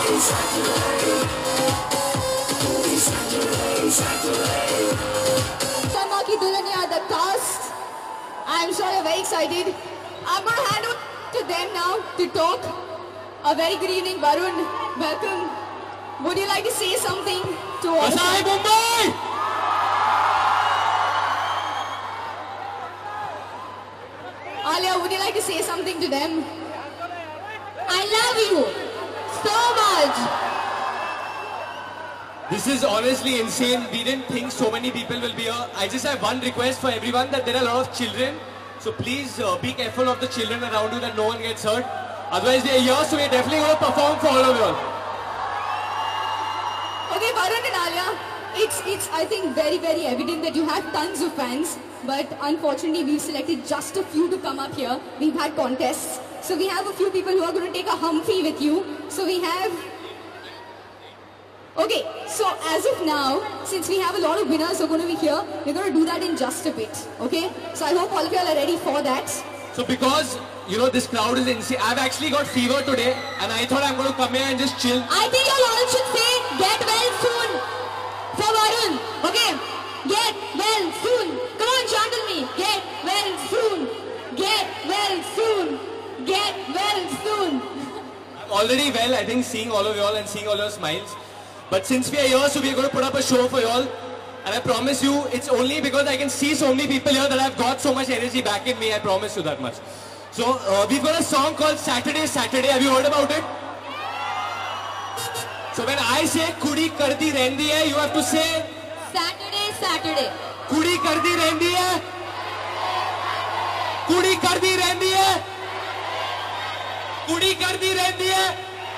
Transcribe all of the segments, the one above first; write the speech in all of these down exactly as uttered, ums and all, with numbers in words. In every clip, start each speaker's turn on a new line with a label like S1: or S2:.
S1: Sharma Ki Dulhania, the cast. I'm sure you're very excited. I'm going to hand over to them now to talk. A very good evening, Varun. Welcome. Would you like to say something to us?
S2: Hi, Mumbai!
S1: Alia, would you like to say something to them? I love you so much.
S2: This is honestly insane. We didn't think so many people will be here. I just have one request for everyone, that there are a lot of children. So please uh, be careful of the children around you, that no one gets hurt. Otherwise we are here, so we are definitely going to perform for all of you all.
S1: Okay, Varun and Alia, it's, it's I think very, very evident that you have tons of fans. But unfortunately, we've selected just a few to come up here. We've had contests. So we have a few people who are going to take a Humphrey with you. So we have... Okay, so as of now, since we have a lot of winners who are going to be here, we're going to do that in just a bit. Okay? So I hope all of you all are ready for that.
S2: So because, you know, this crowd is insane, I've actually got fever today. And I thought I'm going to come here and just chill.
S1: I think you all should say, get well soon. For Varun. Okay? Get well soon. Come on, chant me. Get well soon. Get well soon. Get well soon.
S2: I'm already well, I think, seeing all of you all and seeing all your smiles. But since we are here, so we are going to put up a show for you all. And I promise you, it's only because I can see so many people here that I've got so much energy back in me. I promise you that much. So uh, we've got a song called Saturday, Saturday. Have you heard about it? So when I say Kudi Kardi Rendi Hai, you have to say
S1: Saturday, Saturday.
S2: Kudi Kardi Rendi Hai. Kudi Kardi Rendi Hai. Kudi Kardi Rendi Hai.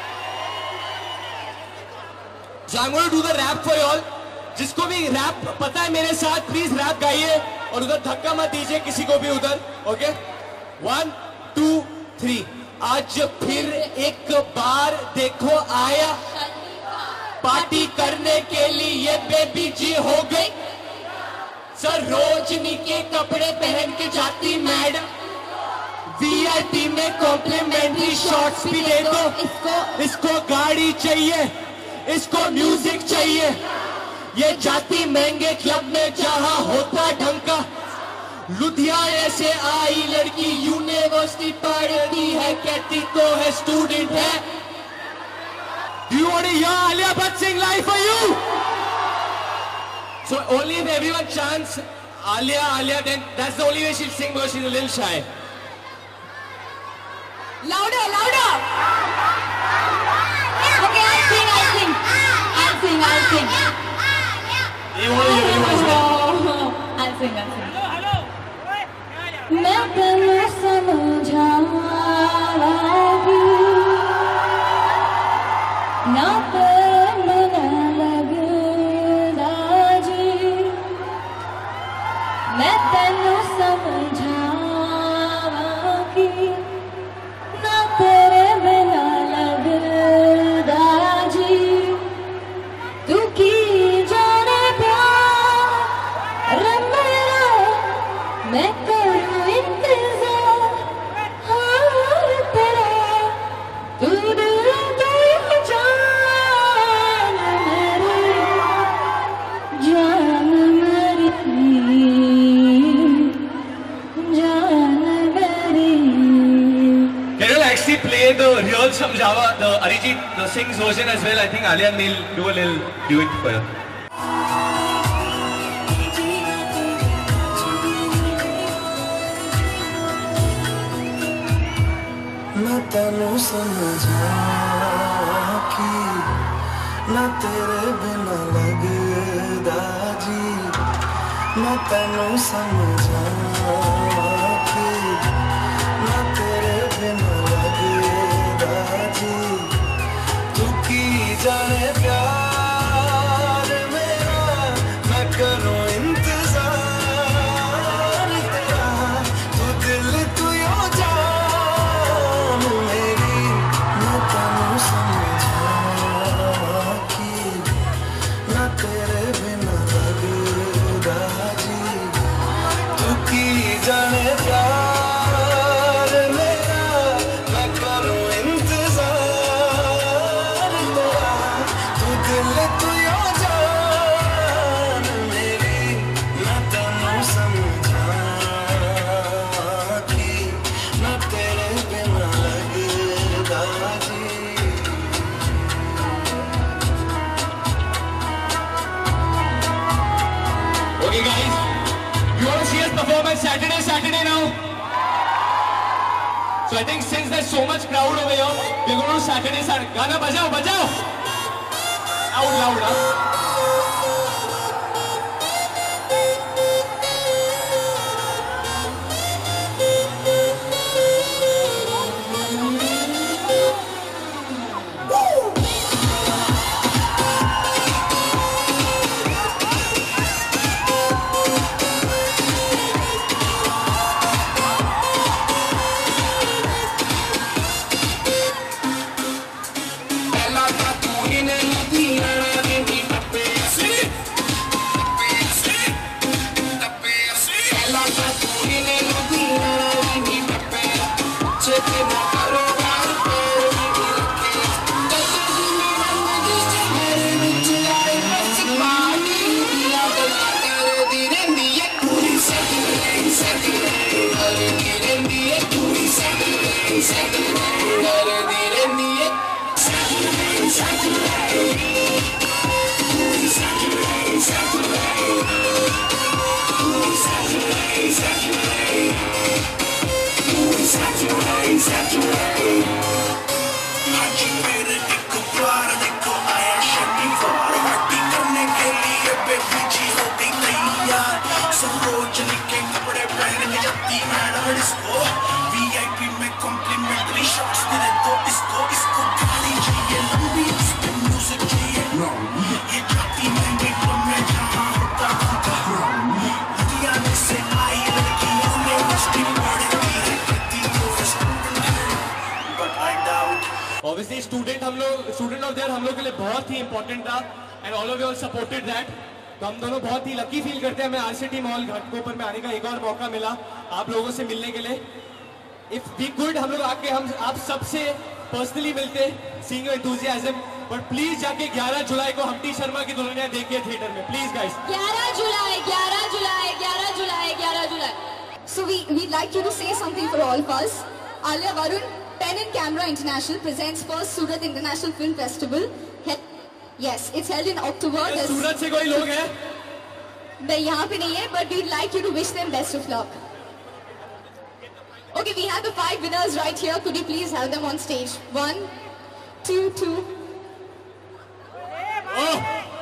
S2: So I'm going to do the rap for you all. जिसको भी rap पता है मेरे साथ please rap गाइए और उधर धक्का मत दीजिए किसी को भी उधर. Okay one two three. आज फिर एक बार देखो आया पार्टी करने के लिए बेबी जी हो गई. सरोजनी के कपड़े पहन के जाती मैडम. वीआईपी में कॉम्प्लीमेंट्री शॉट्स भी दे दो. इसको इसको गाड़ी चाहिए, इसको म्यूजिक चाहिए. ये जाती महंगे क्लब में जहां होता ढंका. लुधियाने से आई लड़की यूनिवर्सिटी पढ़ती है, कहती तो है स्टूडेंट है. Do you want to hear Alia Bhatt sing live for you? So only if everyone chants Alia, Alia, then that's the only way she'll sing because she's a little shy.
S1: Louder, louder! Okay, I'll sing, I'll sing. I'll sing, I'll sing.
S2: You want to hear, you want to sing?
S1: I'll sing, I'll sing. मैं तेरे समझाऊंगी ना तेरे लगदा जी. मैं तेरे समझाऊंगी ना तेरे बिना लगदा जी. तू की जाने प्यार मेरा मैं करूं इंतजार हार तेरा. तू दिल तो जान मेरी जान मेरी जान मेरी.
S2: Can you actually play the real Samjhava, the Arijit, the sings version as well? I think Alia and Neil do a little do it for you.
S3: मैं तेनू समझा कि ना तेरे बिना लगदा जी. मैं तेनू समझा कि ना तेरे बिना लगदा जी. तू की जाने प्यार मेरा मैं करूं इंतजार तेरा. तू दिल तू यो जान मेरी. मैं तेनू समझा कि ना तेरे बिना लगदा जी. तू की जाने प्यार मेरा मैं करूं इंतजार तेरा.
S2: perform at Saturday, Saturday now. So I think since there's so much crowd over here, we're going to Saturday, Saturday. Gana bajao, bajao. Loud, loud, huh? Obviously student हम लोग student of there हम लोग के लिए बहुत ही important था and all of you all supported that. तो हम दोनों बहुत ही लकी फील करते हैं हमें आरसीटी मॉल घाटकोपर में आने का एक और मौका मिला आप लोगों से मिलने के लिए. If we could हम लोग आके हम आप सबसे पर्सनली मिलते seeing your enthusiasm, but please जाके ग्यारह जुलाई को हम्टी शर्मा की दुल्हनिया देखिए थिएटर में please guys.
S1: ग्यारह जुलाई ग्यारह जुलाई ग्यारह जुलाई ग्यारह जुलाई. So we we'd like you to say something for all of us. Alia Varun, Pen and Camera International presents first Surat International Film Festival. Yes, it's held in October.
S2: सूरत से कोई लोग हैं?
S1: नहीं यहाँ पे नहीं है, but we'd like you to wish them best of luck. Okay, we have the five winners right here. Could you please have them on stage? One, two, two.
S2: Oh.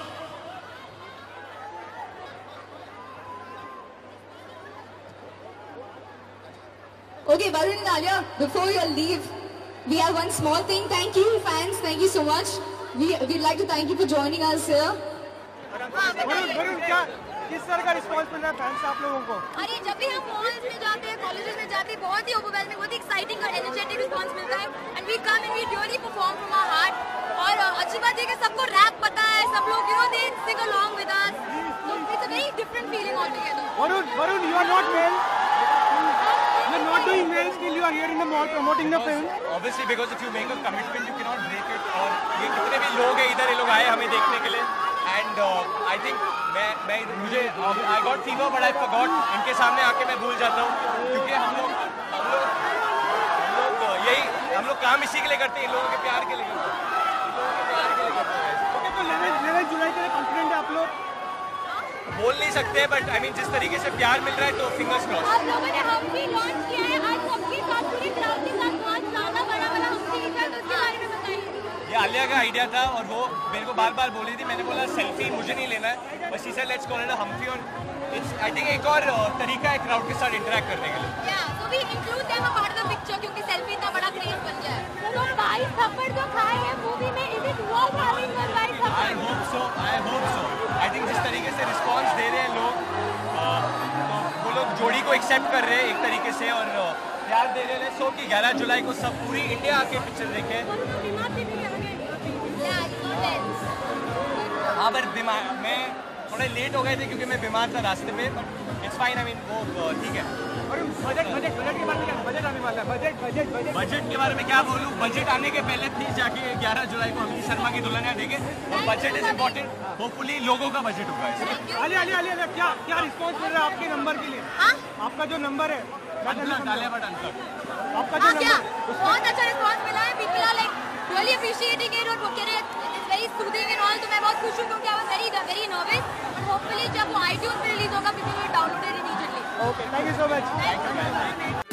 S1: Okay, Varun and Alia, before you leave, we have one small thing. Thank you, fans. Thank you so much. We we'd like to thank you for joining us here.
S4: Varun Varun क्या किस तरह का response मिल रहा है fans आप लोगों को?
S5: अरे जब भी हम मॉल्स में जाते हैं, कॉलेजेस में जाते हैं, बहुत ही ओवरवेलमिंग, बहुत ही एक्साइटिंग और एनर्जेटिक रिस्पांस मिलता है. And we come and we really perform from our heart. और अच्छी बात है कि सबको रैप पता है, सब लोग you know they sing along with us. It's a very different feeling altogether.
S4: Varun Varun you are not male. You are not doing well still you are here in the mall promoting the film.
S6: Obviously because if you make a commitment you cannot break it. और ये कितने भी लोग हैं इधर ये लोग आए हमें देखने के लिए. And uh, I think मैं मैं मुझे I got fever but I forgot. इनके सामने आके मैं भूल जाता हूँ क्योंकि हम लोग हम लोग हम लोग यही हम लोग काम इसी के लिए करते हैं, इन लोगों के प्यार के लिए इन लोगों के प्यार के लिए करते हैं.
S4: Okay, तो ग्यारह जुलाई के लिए कॉन्फिडेंट है आप लोग?
S6: बोल नहीं सकते बट आई मीन जिस तरीके से प्यार मिल रहा है तो फिंगर्स क्रॉस.
S5: आप लोगों ने हम्पी लॉन्च किया है आज सबके साथ, पूरी क्राउड के साथ बहुत ज्यादा बड़ा वाला हम्पी है, तो उसके बारे में बताइए.
S6: ये आलिया का आइडिया था और वो मेरे को बार बार बोली थी. मैंने बोला सेल्फी मुझे नहीं लेना है, बस she said let's call it a Hampi. और इट्स आई थिंक एक और तरीका है क्राउड के साथ इंटरेक्ट करने के लिए.
S5: या so we include them a part of the picture क्योंकि सेल्फी इतना बड़ा क्रेज बन गया है. तो बाईस थप्पड़ जो खाए हैं मूवी में, is it worth having one बाईस थप्पड़?
S6: I hope so I hope so. I think जिस तरीके से रिस्पॉन्स दे रहे हैं लोग, तो वो लोग जोड़ी को एक्सेप्ट कर रहे हैं एक तरीके से और प्यार दे रहे हैं. सो कि ग्यारह जुलाई को सब पूरी इंडिया आके पिक्चर देखे. हाँ पर बीमार मैं थोड़े लेट हो गए थे क्योंकि मैं बीमार था रास्ते में. But it's fine. I mean वो ठीक है.
S4: और बजट बजट बजट के बारे में क्या बजट आने वाला है? बजट बजट बजट
S6: बजट के बारे में क्या बोलूँ. बजट आने के पहले प्लीज जाके ग्यारह जुलाई को हम्टी शर्मा की दुल्हनिया देखें. और बजट इज इम्पोर्टेंट. होपफुली लोगों का बजट होगा इसमें.
S4: आलिया आलिया आलिया क्या क्या रिस्पांस मिल रहा है आपके नंबर के लिए?
S5: हाँ
S4: आपका जो नंबर है
S6: अनप्लग डाले बट अनप्लग.
S4: आपका जो
S5: हाँ क्या
S4: नंबर
S5: बहुत अच्छा रिस्पांस मिला है. People are like really appreciating it और कह रहे हैं it's very soothing and all. तो मैं बहुत खुश हूँ क्योंकि I was very very nervous. और होपफुली जब वो आईट्यून्स पे रिलीज होगा people will download it immediately.
S4: Okay, thank you so much.